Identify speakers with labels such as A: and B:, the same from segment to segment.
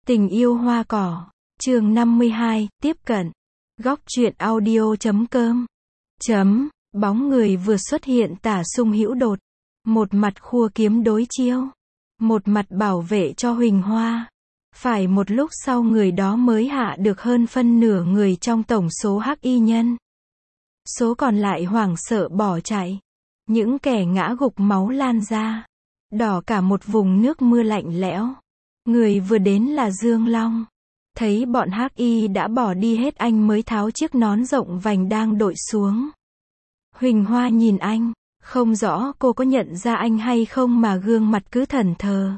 A: Tình yêu hoa cỏ, chương 52, tiếp cận. Góc truyện audio.com. Bóng người vừa xuất hiện tả sung hữu đột. Một mặt khua kiếm đối chiêu. Một mặt bảo vệ cho Huỳnh Hoa. Phải một lúc sau người đó mới hạ được hơn phân nửa người trong tổng số hắc y nhân. Số còn lại hoảng sợ bỏ chạy. Những kẻ ngã gục máu lan ra. Đỏ cả một vùng nước mưa lạnh lẽo. Người vừa đến là Dương Long. Thấy bọn hắc y đã bỏ đi hết anh mới tháo chiếc nón rộng vành đang đội xuống. Huỳnh Hoa nhìn anh, không rõ cô có nhận ra anh hay không mà gương mặt cứ thẫn thờ.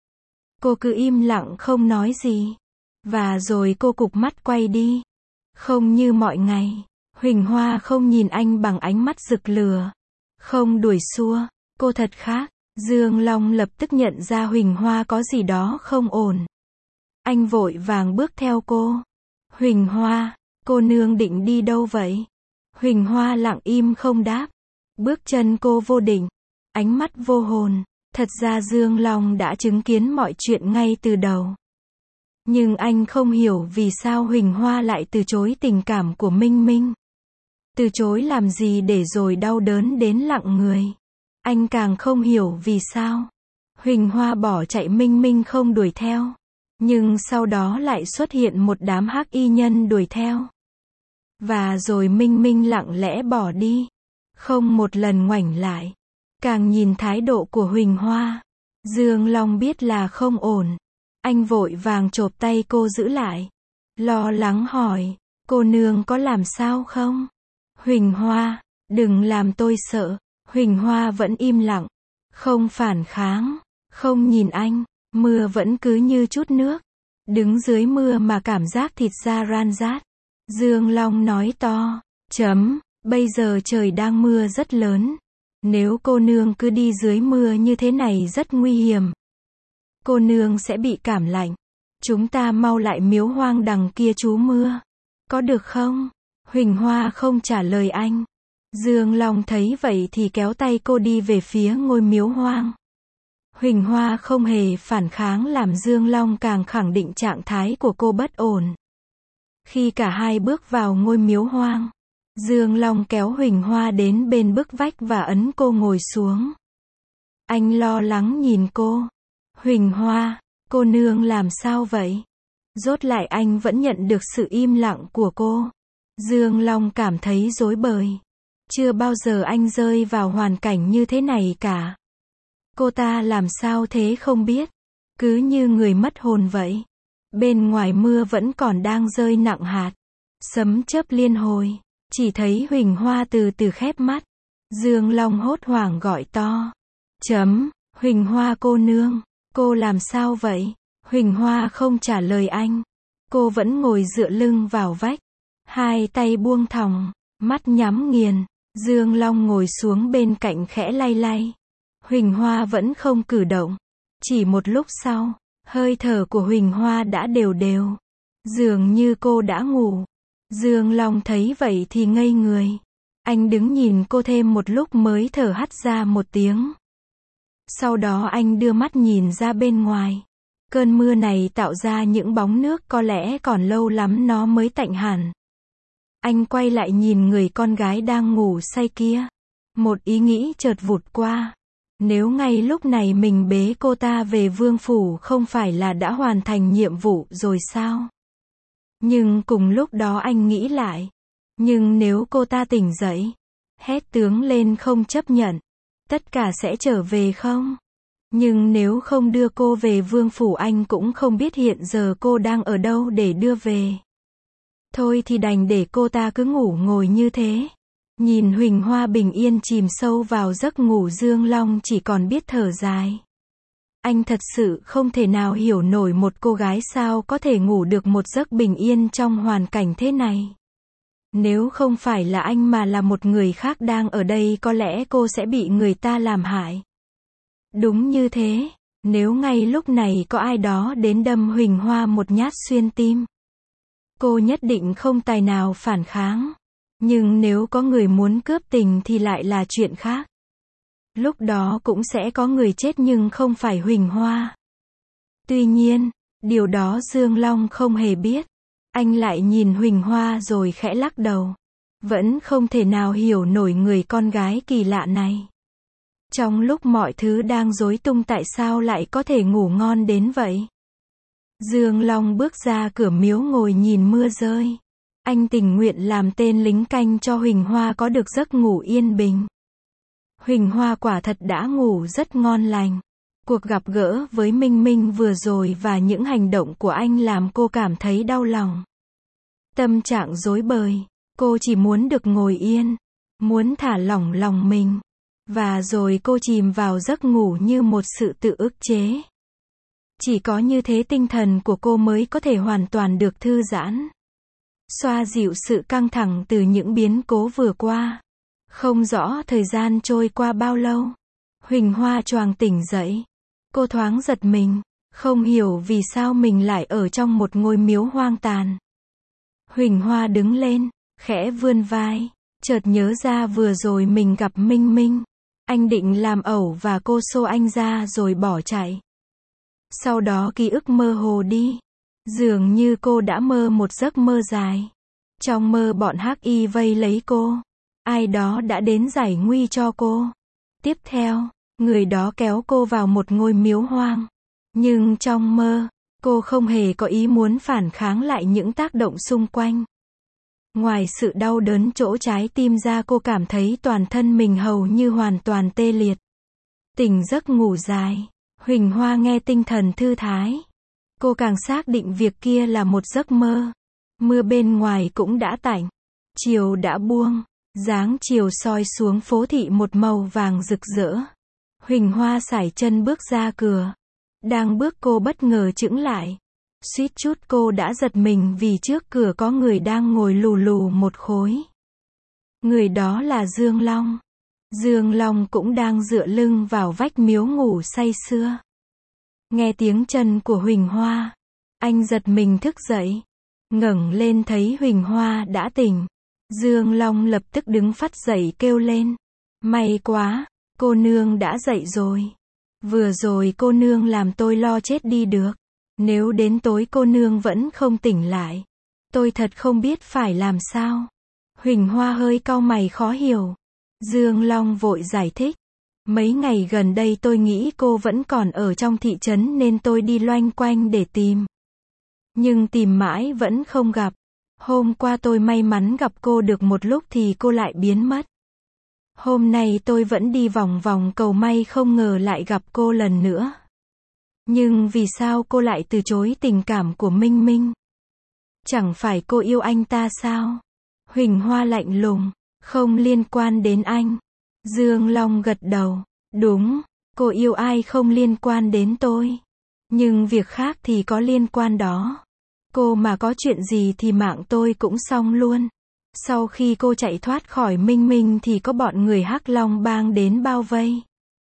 A: Cô cứ im lặng không nói gì. Và rồi cô cụp mắt quay đi. Không như mọi ngày, Huỳnh Hoa không nhìn anh bằng ánh mắt rực lửa. Không đuổi xua, cô thật khác. Dương Long lập tức nhận ra Huỳnh Hoa có gì đó không ổn. Anh vội vàng bước theo cô. Huỳnh Hoa, cô nương định đi đâu vậy? Huỳnh Hoa lặng im không đáp. Bước chân cô vô định, ánh mắt vô hồn. Thật ra Dương Long đã chứng kiến mọi chuyện ngay từ đầu. Nhưng anh không hiểu vì sao Huỳnh Hoa lại từ chối tình cảm của Minh Minh. Từ chối làm gì để rồi đau đớn đến lặng người. Anh càng không hiểu vì sao Huỳnh Hoa bỏ chạy Minh Minh không đuổi theo. Nhưng sau đó lại xuất hiện một đám hắc y nhân đuổi theo. Và rồi Minh Minh lặng lẽ bỏ đi. Không một lần ngoảnh lại. Càng nhìn thái độ của Huỳnh Hoa, Dương Long biết là không ổn. Anh vội vàng chộp tay cô giữ lại. Lo lắng hỏi, cô nương có làm sao không? Huỳnh Hoa, đừng làm tôi sợ. Huỳnh Hoa vẫn im lặng, không phản kháng, không nhìn anh, mưa vẫn cứ như chút nước. Đứng dưới mưa mà cảm giác thịt da ran rát. Dương Long nói to, bây giờ trời đang mưa rất lớn. Nếu cô nương cứ đi dưới mưa như thế này rất nguy hiểm. Cô nương sẽ bị cảm lạnh. Chúng ta mau lại miếu hoang đằng kia trú mưa. Có được không? Huỳnh Hoa không trả lời anh. Dương Long thấy vậy thì kéo tay cô đi về phía ngôi miếu hoang. Huỳnh Hoa không hề phản kháng làm Dương Long càng khẳng định trạng thái của cô bất ổn. Khi cả hai bước vào ngôi miếu hoang, Dương Long kéo Huỳnh Hoa đến bên bức vách và ấn cô ngồi xuống. Anh lo lắng nhìn cô. Huỳnh Hoa, cô nương làm sao vậy? Rốt lại anh vẫn nhận được sự im lặng của cô. Dương Long cảm thấy rối bời. Chưa bao giờ anh rơi vào hoàn cảnh như thế này cả. Cô ta làm sao thế không biết. Cứ như người mất hồn vậy. Bên ngoài mưa vẫn còn đang rơi nặng hạt. Sấm chớp liên hồi. Chỉ thấy Huỳnh Hoa từ từ khép mắt. Dương Long hốt hoảng gọi to. Huỳnh Hoa cô nương, cô làm sao vậy? Huỳnh Hoa không trả lời anh. Cô vẫn ngồi dựa lưng vào vách. Hai tay buông thõng, mắt nhắm nghiền. Dương Long ngồi xuống bên cạnh khẽ lay lay. Huỳnh Hoa vẫn không cử động. Chỉ một lúc sau, hơi thở của Huỳnh Hoa đã đều đều. Dường như cô đã ngủ. Dương Long thấy vậy thì ngây người. Anh đứng nhìn cô thêm một lúc mới thở hắt ra một tiếng. Sau đó anh đưa mắt nhìn ra bên ngoài. Cơn mưa này tạo ra những bóng nước có lẽ còn lâu lắm nó mới tạnh hẳn. Anh quay lại nhìn người con gái đang ngủ say kia. Một ý nghĩ chợt vụt qua. Nếu ngay lúc này mình bế cô ta về vương phủ không phải là đã hoàn thành nhiệm vụ rồi sao? Nhưng cùng lúc đó anh nghĩ lại. Nhưng nếu cô ta tỉnh dậy, hét tướng lên không chấp nhận, tất cả sẽ trở về không? Nhưng nếu không đưa cô về vương phủ anh cũng không biết hiện giờ cô đang ở đâu để đưa về. Thôi thì đành để cô ta cứ ngủ ngồi như thế. Nhìn Huỳnh Hoa bình yên chìm sâu vào giấc ngủ Dương Long chỉ còn biết thở dài. Anh thật sự không thể nào hiểu nổi một cô gái sao có thể ngủ được một giấc bình yên trong hoàn cảnh thế này. Nếu không phải là anh mà là một người khác đang ở đây có lẽ cô sẽ bị người ta làm hại. Đúng như thế, nếu ngay lúc này có ai đó đến đâm Huỳnh Hoa một nhát xuyên tim, cô nhất định không tài nào phản kháng. Nhưng nếu có người muốn cướp tình thì lại là chuyện khác. Lúc đó cũng sẽ có người chết nhưng không phải Huỳnh Hoa. Tuy nhiên, Điều đó Dương Long không hề biết. Anh lại nhìn Huỳnh Hoa rồi khẽ lắc đầu. Vẫn không thể nào hiểu nổi người con gái kỳ lạ này. Trong lúc mọi thứ đang rối tung tại sao lại có thể ngủ ngon đến vậy? Dương Long bước ra cửa miếu ngồi nhìn mưa rơi. Anh tình nguyện làm tên lính canh cho Huỳnh Hoa có được giấc ngủ yên bình. Huỳnh Hoa quả thật đã ngủ rất ngon lành. Cuộc gặp gỡ với Minh Minh vừa rồi và những hành động của anh làm cô cảm thấy đau lòng. Tâm trạng rối bời, cô chỉ muốn được ngồi yên, muốn thả lỏng lòng mình. Và rồi cô chìm vào giấc ngủ như một sự tự ức chế. Chỉ có như thế tinh thần của cô mới có thể hoàn toàn được thư giãn. Xoa dịu sự căng thẳng từ những biến cố vừa qua. Không rõ thời gian trôi qua bao lâu. Huỳnh Hoa choàng tỉnh dậy. Cô thoáng giật mình, không hiểu vì sao mình lại ở trong một ngôi miếu hoang tàn. Huỳnh Hoa đứng lên, khẽ vươn vai, chợt nhớ ra vừa rồi mình gặp Minh Minh. Anh định làm ẩu và cô xô anh ra rồi bỏ chạy. Sau đó ký ức mơ hồ đi. Dường như cô đã mơ một giấc mơ dài. Trong mơ bọn hắc y vây lấy cô. Ai đó đã đến giải nguy cho cô. Tiếp theo, người đó kéo cô vào một ngôi miếu hoang. Nhưng trong mơ, cô không hề có ý muốn phản kháng lại những tác động xung quanh. Ngoài sự đau đớn chỗ trái tim ra cô cảm thấy toàn thân mình hầu như hoàn toàn tê liệt. Tỉnh giấc ngủ dài, Huỳnh Hoa nghe tinh thần thư thái. Cô càng xác định việc kia là một giấc mơ. Mưa bên ngoài cũng đã tạnh. Chiều đã buông, dáng chiều soi xuống phố thị một màu vàng rực rỡ. Huỳnh Hoa sải chân bước ra cửa. Đang bước cô bất ngờ chững lại. Suýt chút cô đã giật mình vì trước cửa có người đang ngồi lù lù một khối. Người đó là Dương Long. Dương Long cũng đang dựa lưng vào vách miếu ngủ say sưa. Nghe tiếng chân của Huỳnh Hoa, anh giật mình thức dậy. Ngẩng lên thấy Huỳnh Hoa đã tỉnh. Dương Long lập tức đứng phắt dậy kêu lên. May quá, cô nương đã dậy rồi. Vừa rồi cô nương làm tôi lo chết đi được. Nếu đến tối cô nương vẫn không tỉnh lại, tôi thật không biết phải làm sao. Huỳnh Hoa hơi cau mày khó hiểu. Dương Long vội giải thích. Mấy ngày gần đây tôi nghĩ cô vẫn còn ở trong thị trấn nên tôi đi loanh quanh để tìm. Nhưng tìm mãi vẫn không gặp. Hôm qua tôi may mắn gặp cô được một lúc thì cô lại biến mất. Hôm nay tôi vẫn đi vòng vòng cầu may không ngờ lại gặp cô lần nữa. Nhưng vì sao cô lại từ chối tình cảm của Minh Minh? Chẳng phải cô yêu anh ta sao? Huỳnh Hoa lạnh lùng, không liên quan đến anh. Dương Long gật đầu, đúng, cô yêu ai không liên quan đến tôi. Nhưng việc khác thì có liên quan đó. Cô mà có chuyện gì thì mạng tôi cũng xong luôn. Sau khi cô chạy thoát khỏi Minh Minh thì có bọn người Hắc Long Bang đến bao vây.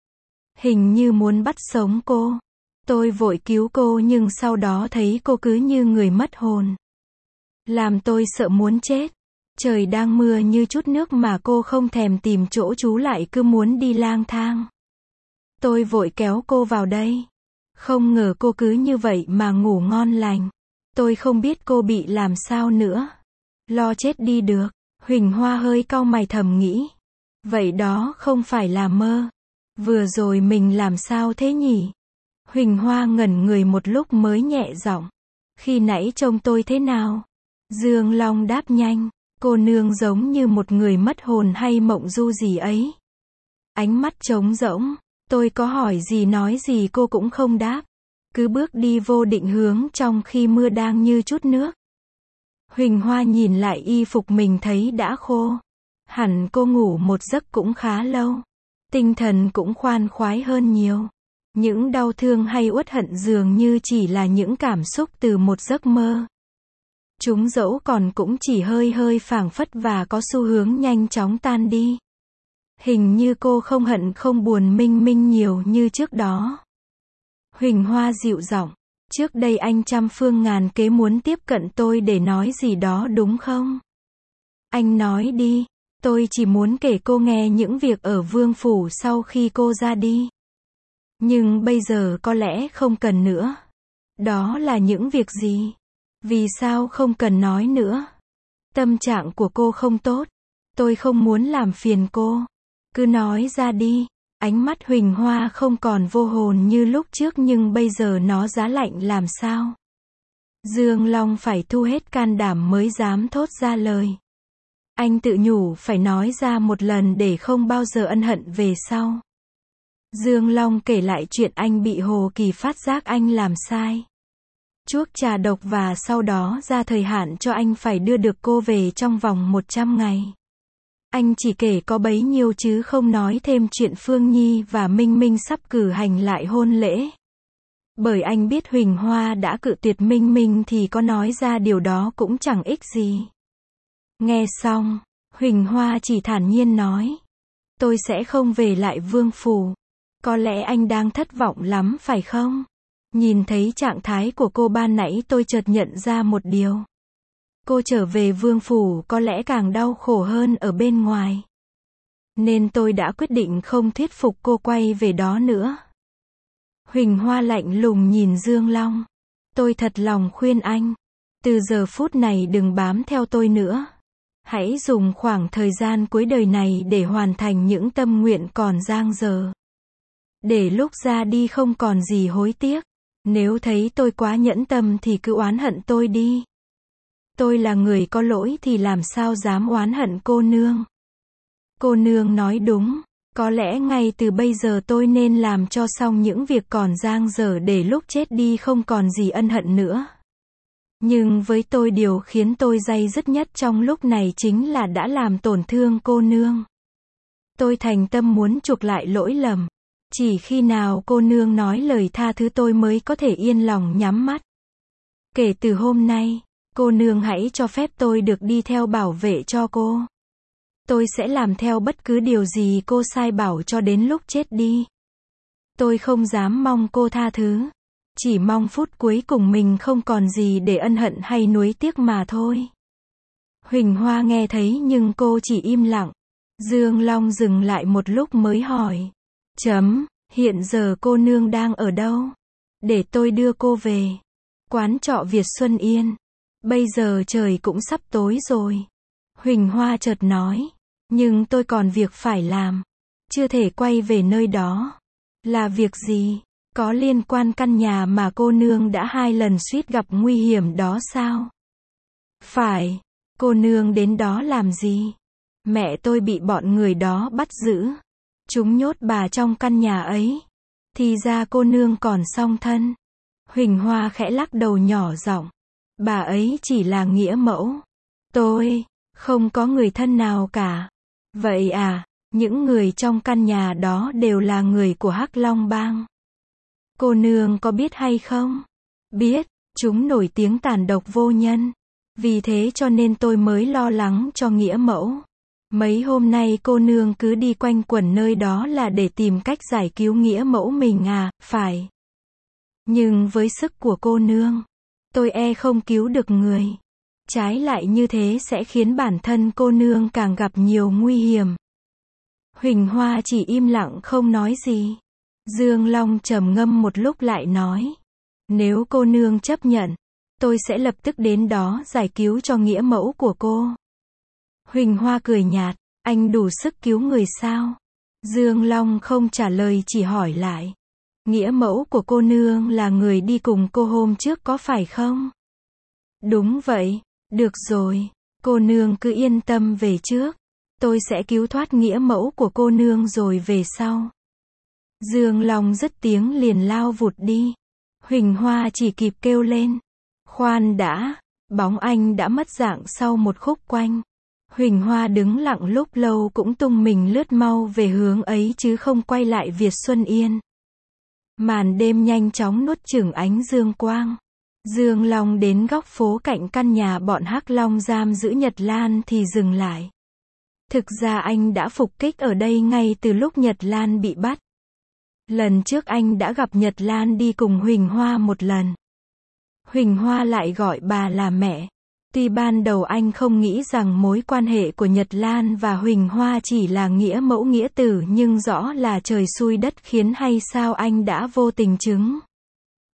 A: Hình như muốn bắt sống cô. Tôi vội cứu cô nhưng sau đó thấy cô cứ như người mất hồn. Làm tôi sợ muốn chết. Trời đang mưa như chút nước mà cô không thèm tìm chỗ trú lại cứ muốn đi lang thang. Tôi vội kéo cô vào đây. Không ngờ cô cứ như vậy mà ngủ ngon lành. Tôi không biết cô bị làm sao nữa. Lo chết đi được. Huỳnh Hoa hơi cau mày thầm nghĩ. Vậy đó không phải là mơ. Vừa rồi mình làm sao thế nhỉ? Huỳnh Hoa ngẩn người một lúc mới nhẹ giọng. Khi nãy trông tôi thế nào? Dương Long đáp nhanh. Cô nương giống như một người mất hồn hay mộng du gì ấy. Ánh mắt trống rỗng. Tôi có hỏi gì nói gì cô cũng không đáp. Cứ bước đi vô định hướng trong khi mưa đang như chút nước. Huỳnh Hoa nhìn lại y phục mình thấy đã khô. Hẳn cô ngủ một giấc cũng khá lâu. Tinh thần cũng khoan khoái hơn nhiều. Những đau thương hay uất hận dường như chỉ là những cảm xúc từ một giấc mơ. Chúng dẫu còn cũng chỉ hơi hơi phảng phất và có xu hướng nhanh chóng tan đi. Hình như cô không hận không buồn Minh Minh nhiều như trước đó. Huỳnh Hoa dịu giọng. Trước đây anh trăm phương ngàn kế muốn tiếp cận tôi để nói gì đó đúng không? Anh nói đi. Tôi chỉ muốn kể cô nghe những việc ở Vương Phủ sau khi cô ra đi. Nhưng bây giờ có lẽ không cần nữa. Đó là những việc gì? Vì sao không cần nói nữa? Tâm trạng của cô không tốt. Tôi không muốn làm phiền cô. Cứ nói ra đi. Ánh mắt Huỳnh Hoa không còn vô hồn như lúc trước nhưng bây giờ nó giá lạnh làm sao? Dương Long phải thu hết can đảm mới dám thốt ra lời. Anh tự nhủ phải nói ra một lần để không bao giờ ân hận về sau. Dương Long kể lại chuyện anh bị Hồ Kỳ phát giác anh làm sai. Chuốc trà độc và sau đó ra thời hạn cho anh phải đưa được cô về trong vòng 100 ngày. Anh chỉ kể có bấy nhiêu chứ không nói thêm chuyện Phương Nhi và Minh Minh sắp cử hành lại hôn lễ. Bởi anh biết Huỳnh Hoa đã cự tuyệt Minh Minh thì có nói ra điều đó cũng chẳng ích gì. Nghe xong, Huỳnh Hoa chỉ thản nhiên nói. Tôi sẽ không về lại Vương Phủ. Có lẽ anh đang thất vọng lắm phải không? Nhìn thấy trạng thái của cô ban nãy tôi chợt nhận ra một điều. Cô trở về Vương Phủ có lẽ càng đau khổ hơn ở bên ngoài. Nên tôi đã quyết định không thuyết phục cô quay về đó nữa. Huỳnh Hoa lạnh lùng nhìn Dương Long. Tôi thật lòng khuyên anh. Từ giờ phút này đừng bám theo tôi nữa. Hãy dùng khoảng thời gian cuối đời này để hoàn thành những tâm nguyện còn dang dở. Để lúc ra đi không còn gì hối tiếc. Nếu thấy tôi quá nhẫn tâm thì cứ oán hận tôi đi. Tôi là người có lỗi thì làm sao dám oán hận cô nương. Cô nương nói đúng. Có lẽ ngay từ bây giờ tôi nên làm cho xong những việc còn dang dở để lúc chết đi không còn gì ân hận nữa. Nhưng với tôi điều khiến tôi day dứt nhất trong lúc này chính là đã làm tổn thương cô nương. Tôi thành tâm muốn chuộc lại lỗi lầm. Chỉ khi nào cô nương nói lời tha thứ tôi mới có thể yên lòng nhắm mắt. Kể từ hôm nay, cô nương hãy cho phép tôi được đi theo bảo vệ cho cô. Tôi sẽ làm theo bất cứ điều gì cô sai bảo cho đến lúc chết đi. Tôi không dám mong cô tha thứ. Chỉ mong phút cuối cùng mình không còn gì để ân hận hay nuối tiếc mà thôi. Huỳnh Hoa nghe thấy nhưng cô chỉ im lặng. Dương Long dừng lại một lúc mới hỏi. Hiện giờ cô nương đang ở đâu? Để tôi đưa cô về. Quán trọ Việt Xuân Yên. Bây giờ trời cũng sắp tối rồi. Huỳnh Hoa chợt nói. Nhưng tôi còn việc phải làm. Chưa thể quay về nơi đó. Là việc gì? Có liên quan căn nhà mà cô nương đã 2 lần suýt gặp nguy hiểm đó sao? Phải. Cô nương đến đó làm gì? Mẹ tôi bị bọn người đó bắt giữ. Chúng nhốt bà trong căn nhà ấy. Thì ra cô nương còn song thân. Huỳnh Hoa khẽ lắc đầu nhỏ giọng. Bà ấy chỉ là nghĩa mẫu. Tôi không có người thân nào cả. Vậy à, những người trong căn nhà đó đều là người của Hắc Long Bang. Cô nương có biết hay không? Biết, chúng nổi tiếng tàn độc vô nhân. Vì thế cho nên tôi mới lo lắng cho nghĩa mẫu. Mấy hôm nay cô nương cứ đi quanh quẩn nơi đó là để tìm cách giải cứu nghĩa mẫu mình à, phải. Nhưng với sức của cô nương, tôi e không cứu được người. Trái lại như thế sẽ khiến bản thân cô nương càng gặp nhiều nguy hiểm. Huỳnh Hoa chỉ im lặng không nói gì. Dương Long trầm ngâm một lúc lại nói. Nếu cô nương chấp nhận, tôi sẽ lập tức đến đó giải cứu cho nghĩa mẫu của cô. Huỳnh Hoa cười nhạt. Anh đủ sức cứu người sao? Dương Long không trả lời chỉ hỏi lại. Nghĩa mẫu của cô nương là người đi cùng cô hôm trước có phải không? Đúng vậy. Được rồi. Cô nương cứ yên tâm về trước. Tôi sẽ cứu thoát nghĩa mẫu của cô nương rồi về sau. Dương Long dứt tiếng liền lao vụt đi. Huỳnh Hoa chỉ kịp kêu lên. Khoan đã. Bóng anh đã mất dạng sau một khúc quanh. Huỳnh Hoa đứng lặng lúc lâu cũng tung mình lướt mau về hướng ấy chứ không quay lại Việt Xuân Yên. Màn đêm nhanh chóng nuốt chửng ánh dương quang. Dương Long đến góc phố cạnh căn nhà bọn Hắc Long giam giữ Nhật Lan thì dừng lại. Thực ra anh đã phục kích ở đây ngay từ lúc Nhật Lan bị bắt. Lần trước anh đã gặp Nhật Lan đi cùng Huỳnh Hoa một lần. Huỳnh Hoa lại gọi bà là mẹ. Tuy ban đầu anh không nghĩ rằng mối quan hệ của Nhật Lan và Huỳnh Hoa chỉ là nghĩa mẫu nghĩa tử nhưng rõ là trời xui đất khiến hay sao anh đã vô tình chứng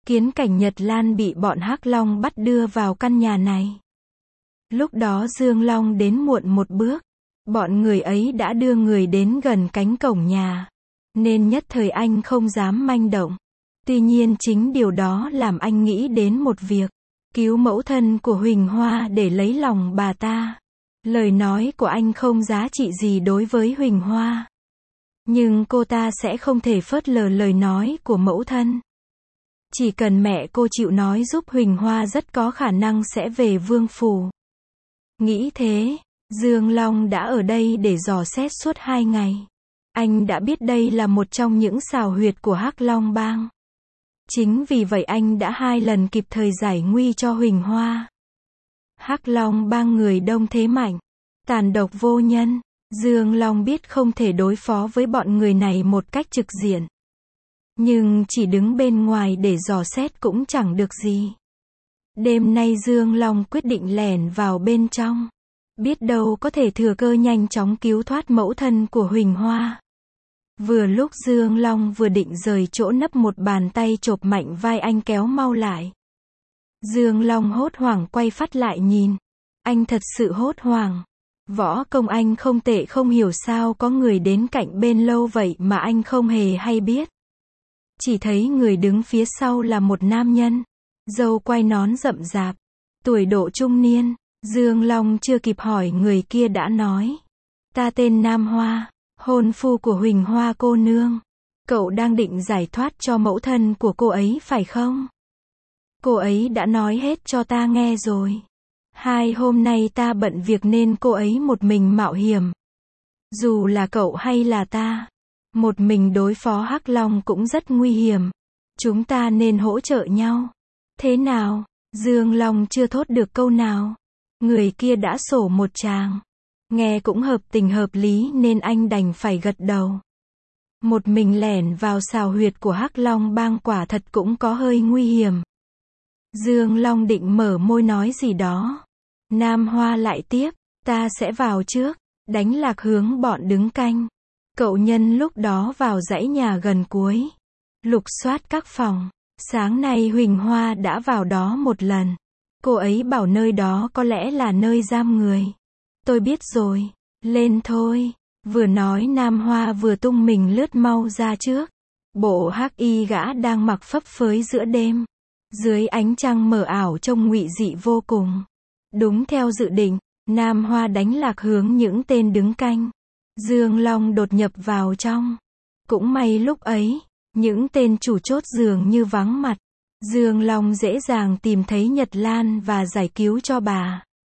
A: kiến cảnh Nhật Lan bị bọn Hắc Long bắt đưa vào căn nhà này. Lúc đó Dương Long đến muộn một bước, bọn người ấy đã đưa người đến gần cánh cổng nhà, nên nhất thời anh không dám manh động. Tuy nhiên chính điều đó làm anh nghĩ đến một việc, cứu mẫu thân của Huỳnh Hoa để lấy lòng bà ta. Lời nói của anh không giá trị gì đối với Huỳnh Hoa, nhưng cô ta sẽ không thể phớt lờ lời nói của mẫu thân. Chỉ cần mẹ cô chịu nói giúp, Huỳnh Hoa rất có khả năng sẽ về Vương Phủ. Nghĩ thế, Dương Long đã ở đây để dò xét suốt 2 ngày. Anh đã biết đây là một trong những xào huyệt của Hắc Long Bang. Chính vì vậy anh đã 2 lần kịp thời giải nguy cho Huỳnh Hoa. Hắc Long Bang người đông thế mạnh, tàn độc vô nhân. Dương Long biết không thể đối phó với bọn người này một cách trực diện. Nhưng chỉ đứng bên ngoài để dò xét cũng chẳng được gì. Đêm nay Dương Long quyết định lẻn vào bên trong. Biết đâu có thể thừa cơ nhanh chóng cứu thoát mẫu thân của Huỳnh Hoa. Vừa lúc Dương Long vừa định rời chỗ nấp, một bàn tay chộp mạnh vai anh kéo mau lại. Dương Long hốt hoảng quay phắt lại nhìn. Anh thật sự hốt hoảng. Võ công anh không tệ, không hiểu sao có người đến cạnh bên lâu vậy mà anh không hề hay biết. Chỉ thấy người đứng phía sau là một nam nhân, râu quai nón rậm rạp, tuổi độ trung niên. Dương Long chưa kịp hỏi người kia đã nói: "Ta tên Nam Hoa, hôn phu của Huỳnh Hoa cô nương. Cậu đang định giải thoát cho mẫu thân của cô ấy phải không? Cô ấy đã nói hết cho ta nghe rồi. 2 hôm nay ta bận việc nên cô ấy một mình mạo hiểm. Dù là cậu hay là ta, một mình đối phó Hắc Long cũng rất nguy hiểm. Chúng ta nên hỗ trợ nhau. Thế nào?" Dương Long chưa thốt được câu nào, người kia đã sổ một tràng. Nghe cũng hợp tình hợp lý nên anh đành phải gật đầu. Một mình lẻn vào xào huyệt của Hắc Long Bang quả thật cũng có hơi nguy hiểm. Dương Long định mở môi nói gì đó. Nam Hoa lại tiếp: "Ta sẽ vào trước, đánh lạc hướng bọn đứng canh. Cậu nhân lúc đó vào dãy nhà gần cuối, lục soát các phòng. Sáng nay Huỳnh Hoa đã vào đó một lần. Cô ấy bảo nơi đó có lẽ là nơi giam người." "Tôi biết rồi, lên thôi." Vừa nói Nam Hoa vừa tung mình lướt mau ra trước. Bộ hắc y gã đang mặc phấp phới giữa đêm, dưới ánh trăng mờ ảo trông ngụy dị vô cùng. Đúng theo dự định, Nam Hoa đánh lạc hướng những tên đứng canh. Dương Long đột nhập vào trong. Cũng may lúc ấy, những tên chủ chốt dường như vắng mặt. Dương Long dễ dàng tìm thấy Nhật Lan và giải cứu cho bà.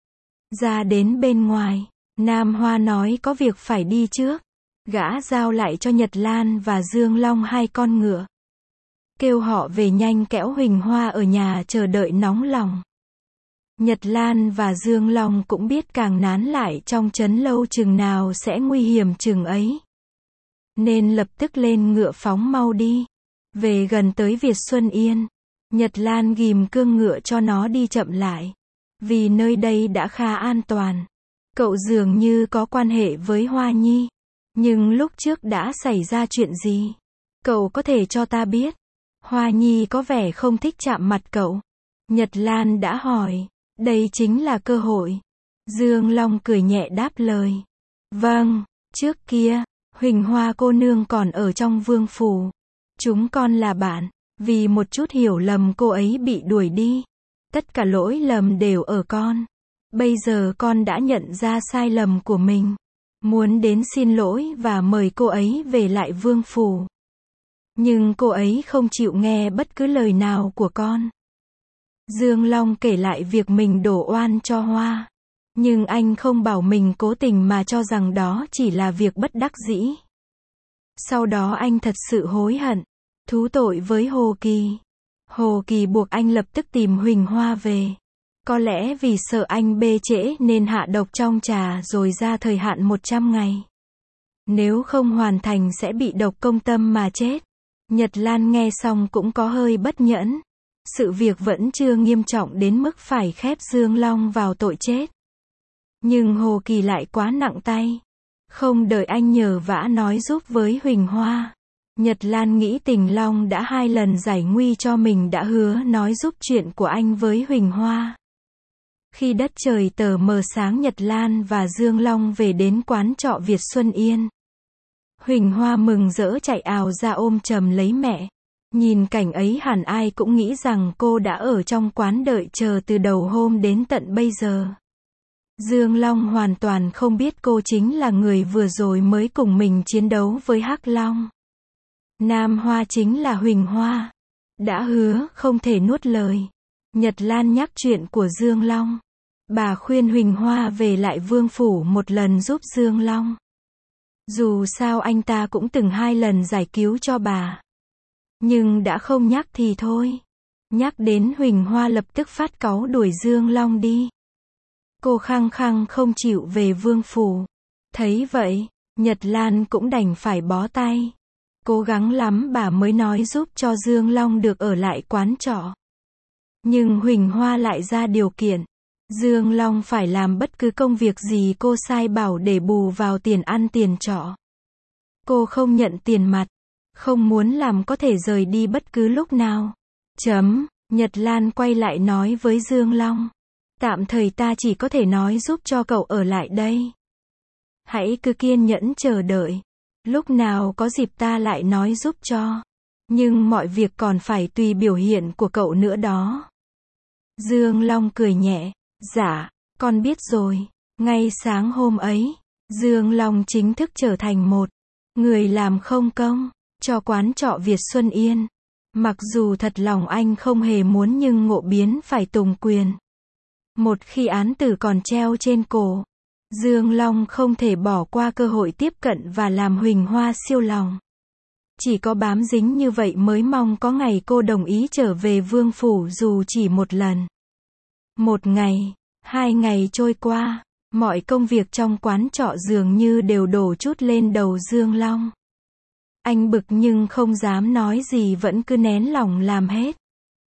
A: Ra đến bên ngoài, Nam Hoa nói có việc phải đi trước. Gã giao lại cho Nhật Lan và Dương Long 2 con ngựa, kêu họ về nhanh, kẻo Huỳnh Hoa ở nhà chờ đợi nóng lòng. Nhật Lan và Dương Long cũng biết càng nán lại trong trấn lâu chừng nào sẽ nguy hiểm chừng ấy, nên lập tức lên ngựa phóng mau đi. Về gần tới Việt Xuân Yên, Nhật Lan ghìm cương ngựa cho nó đi chậm lại, vì nơi đây đã khá an toàn. Cậu dường như có quan hệ với Hoa Nhi, nhưng lúc trước đã xảy ra chuyện gì? Cậu có thể cho ta biết. Hoa Nhi có vẻ không thích chạm mặt cậu. Nhật Lan đã hỏi. Đây chính là cơ hội. Dương Long cười nhẹ đáp lời. Vâng, trước kia, Huỳnh Hoa cô nương còn ở trong Vương Phủ. Chúng con là bạn. Vì một chút hiểu lầm cô ấy bị đuổi đi. Tất cả lỗi lầm đều ở con. Bây giờ con đã nhận ra sai lầm của mình, muốn đến xin lỗi và mời cô ấy về lại Vương Phủ. Nhưng cô ấy không chịu nghe bất cứ lời nào của con. Dương Long kể lại việc mình đổ oan cho Hoa. Nhưng anh không bảo mình cố tình mà cho rằng đó chỉ là việc bất đắc dĩ. Sau đó anh thật sự hối hận, thú tội với Hồ Kỳ. Hồ Kỳ buộc anh lập tức tìm Huỳnh Hoa về. Có lẽ vì sợ anh bê trễ nên hạ độc trong trà rồi ra thời hạn 100 ngày. Nếu không hoàn thành sẽ bị độc công tâm mà chết. Nhật Lan nghe xong cũng có hơi bất nhẫn. Sự việc vẫn chưa nghiêm trọng đến mức phải khép Dương Long vào tội chết. Nhưng Hồ Kỳ lại quá nặng tay. Không đợi anh nhờ vả nói giúp với Huỳnh Hoa, Nhật Lan nghĩ Tình Long đã 2 lần giải nguy cho mình đã hứa nói giúp chuyện của anh với Huỳnh Hoa. Khi đất trời tờ mờ sáng Nhật Lan và Dương Long về đến quán trọ Việt Xuân Yên. Huỳnh Hoa mừng rỡ chạy ào ra ôm chầm lấy mẹ. Nhìn cảnh ấy hẳn ai cũng nghĩ rằng cô đã ở trong quán đợi chờ từ đầu hôm đến tận bây giờ. Dương Long hoàn toàn không biết cô chính là người vừa rồi mới cùng mình chiến đấu với Hắc Long. Nam Hoa chính là Huỳnh Hoa. Đã hứa không thể nuốt lời. Nhật Lan nhắc chuyện của Dương Long. Bà khuyên Huỳnh Hoa về lại Vương Phủ một lần giúp Dương Long. Dù sao anh ta cũng từng 2 lần giải cứu cho bà. Nhưng đã không nhắc thì thôi. Nhắc đến Huỳnh Hoa lập tức phát cáu đuổi Dương Long đi. Cô khăng khăng không chịu về Vương Phủ. Thấy vậy, Nhật Lan cũng đành phải bó tay. Cố gắng lắm bà mới nói giúp cho Dương Long được ở lại quán trọ. Nhưng Huỳnh Hoa lại ra điều kiện. Dương Long phải làm bất cứ công việc gì cô sai bảo để bù vào tiền ăn tiền trọ. Cô không nhận tiền mặt. Không muốn làm có thể rời đi bất cứ lúc nào. Nhật Lan quay lại nói với Dương Long. Tạm thời ta chỉ có thể nói giúp cho cậu ở lại đây. Hãy cứ kiên nhẫn chờ đợi. Lúc nào có dịp ta lại nói giúp cho. Nhưng mọi việc còn phải tùy biểu hiện của cậu nữa đó. Dương Long cười nhẹ. Dạ, con biết rồi. Ngay sáng hôm ấy, Dương Long chính thức trở thành một người làm không công cho quán trọ Việt Xuân Yên. Mặc dù thật lòng anh không hề muốn nhưng ngộ biến phải tùng quyền. Một khi án tử còn treo trên cổ, Dương Long không thể bỏ qua cơ hội tiếp cận và làm Huỳnh Hoa siêu lòng. Chỉ có bám dính như vậy mới mong có ngày cô đồng ý trở về Vương Phủ dù chỉ một lần. 1 ngày, 2 ngày trôi qua, mọi công việc trong quán trọ dường như đều đổ chút lên đầu Dương Long. Anh bực nhưng không dám nói gì vẫn cứ nén lòng làm hết.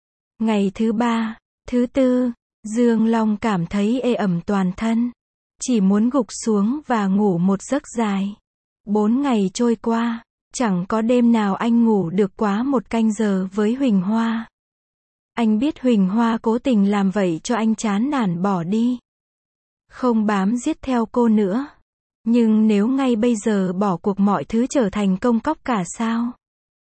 A: Ngày thứ 3, thứ 4, Dương Long cảm thấy ê ẩm toàn thân. Chỉ muốn gục xuống và ngủ một giấc dài. 4 ngày trôi qua, chẳng có đêm nào anh ngủ được quá 1 canh giờ với Huỳnh Hoa. Anh biết Huỳnh Hoa cố tình làm vậy cho anh chán nản bỏ đi. Không bám giết theo cô nữa. Nhưng nếu ngay bây giờ bỏ cuộc mọi thứ trở thành công cốc cả sao?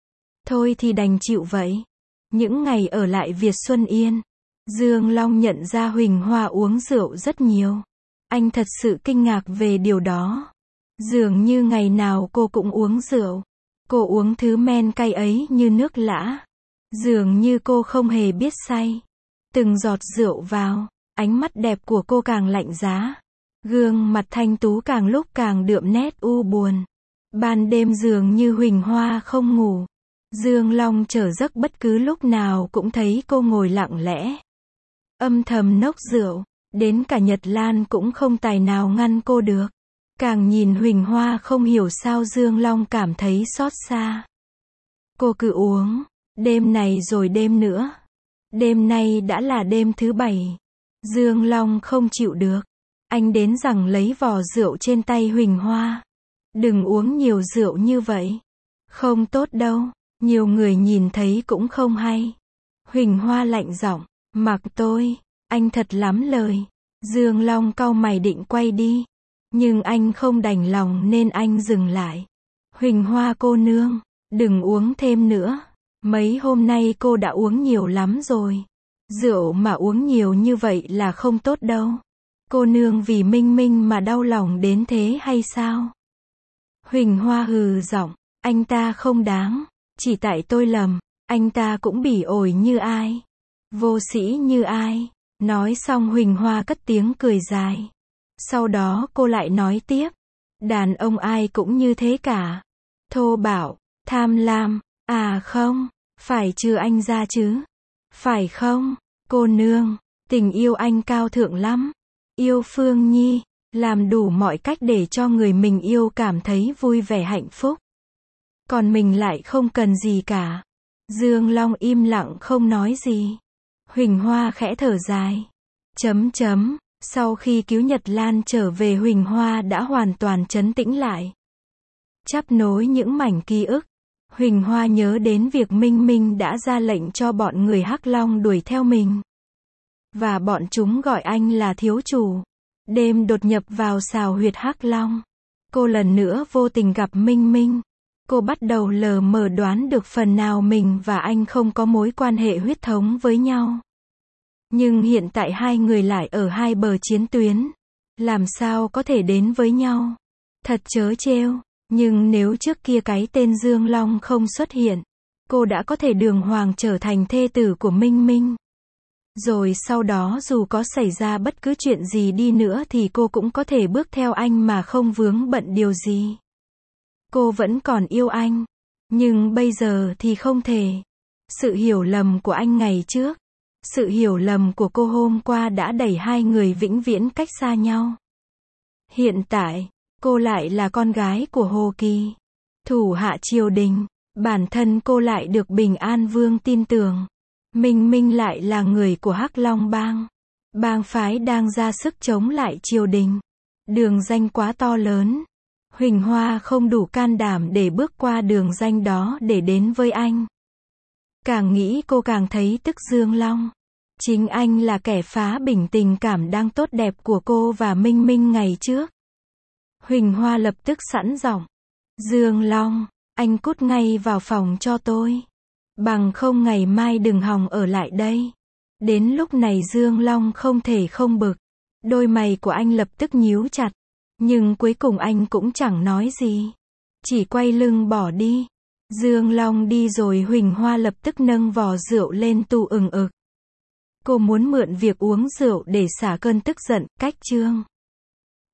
A: Thôi thì đành chịu vậy. Những ngày ở lại Việt Xuân Yên, Dương Long nhận ra Huỳnh Hoa uống rượu rất nhiều. Anh thật sự kinh ngạc về điều đó. Dường như ngày nào cô cũng uống rượu. Cô uống thứ men cay ấy như nước lã. Dường như cô không hề biết say. Từng giọt rượu vào, ánh mắt đẹp của cô càng lạnh giá. Gương mặt thanh tú càng lúc càng đượm nét u buồn. Ban đêm dường như Huỳnh Hoa không ngủ. Dương Long trở giấc bất cứ lúc nào cũng thấy cô ngồi lặng lẽ. Âm thầm nốc rượu. Đến cả Nhật Lan cũng không tài nào ngăn cô được. Càng nhìn Huỳnh Hoa không hiểu sao Dương Long cảm thấy xót xa. Cô cứ uống. Đêm này rồi đêm nữa. Đêm nay đã là đêm thứ 7. Dương Long không chịu được. Anh đến rằng lấy vò rượu trên tay Huỳnh Hoa. Đừng uống nhiều rượu như vậy. Không tốt đâu. Nhiều người nhìn thấy cũng không hay. Huỳnh Hoa lạnh giọng. Mặc tôi. Anh thật lắm lời. Dương Long cau mày định quay đi. Nhưng anh không đành lòng nên anh dừng lại. Huỳnh Hoa cô nương. Đừng uống thêm nữa. Mấy hôm nay cô đã uống nhiều lắm rồi. Rượu mà uống nhiều như vậy là không tốt đâu. Cô nương vì Minh Minh mà đau lòng đến thế hay sao? Huỳnh Hoa hừ giọng. Anh ta không đáng. Chỉ tại tôi lầm. Anh ta cũng bỉ ổi như ai. Vô sĩ như ai. Nói xong Huỳnh Hoa cất tiếng cười dài. Sau đó cô lại nói tiếp. Đàn ông ai cũng như thế cả. Thô bạo, tham lam. À không, phải trừ anh ra chứ. Phải không, cô nương, tình yêu anh cao thượng lắm. Yêu Phương Nhi, làm đủ mọi cách để cho người mình yêu cảm thấy vui vẻ hạnh phúc. Còn mình lại không cần gì cả. Dương Long im lặng không nói gì. Huỳnh Hoa khẽ thở dài. Sau khi cứu Nhật Lan trở về Huỳnh Hoa đã hoàn toàn trấn tĩnh lại. Chắp nối những mảnh ký ức. Huỳnh Hoa nhớ đến việc Minh Minh đã ra lệnh cho bọn người Hắc Long đuổi theo mình. Và bọn chúng gọi anh là thiếu chủ. Đêm đột nhập vào xào huyệt Hắc Long. Cô lần nữa vô tình gặp Minh Minh. Cô bắt đầu lờ mờ đoán được phần nào mình và anh không có mối quan hệ huyết thống với nhau. Nhưng hiện tại hai người lại ở hai bờ chiến tuyến. Làm sao có thể đến với nhau? Thật trớ trêu. Nhưng nếu trước kia cái tên Dương Long không xuất hiện, cô đã có thể đường hoàng trở thành thê tử của Minh Minh. Rồi sau đó dù có xảy ra bất cứ chuyện gì đi nữa thì cô cũng có thể bước theo anh mà không vướng bận điều gì. Cô vẫn còn yêu anh. Nhưng bây giờ thì không thể. Sự hiểu lầm của anh ngày trước, sự hiểu lầm của cô hôm qua đã đẩy hai người vĩnh viễn cách xa nhau. Hiện tại, cô lại là con gái của Hồ Kỳ, thủ hạ triều đình. Bản thân cô lại được Bình An Vương tin tưởng. Minh Minh lại là người của Hắc Long bang. Bang phái đang ra sức chống lại triều đình. Đường ranh quá to lớn. Huỳnh Hoa không đủ can đảm để bước qua đường ranh đó để đến với anh. Càng nghĩ cô càng thấy tức Dương Long. Chính anh là kẻ phá bình tình cảm đang tốt đẹp của cô và Minh Minh ngày trước. Huỳnh Hoa lập tức sẵn giọng. Dương Long, anh cút ngay vào phòng cho tôi. Bằng không ngày mai đừng hòng ở lại đây. Đến lúc này Dương Long không thể không bực. Đôi mày của anh lập tức nhíu chặt. Nhưng cuối cùng anh cũng chẳng nói gì. Chỉ quay lưng bỏ đi. Dương Long đi rồi Huỳnh Hoa lập tức nâng vò rượu lên tu ừng ực. Cô muốn mượn việc uống rượu để xả cơn tức giận, cách chương.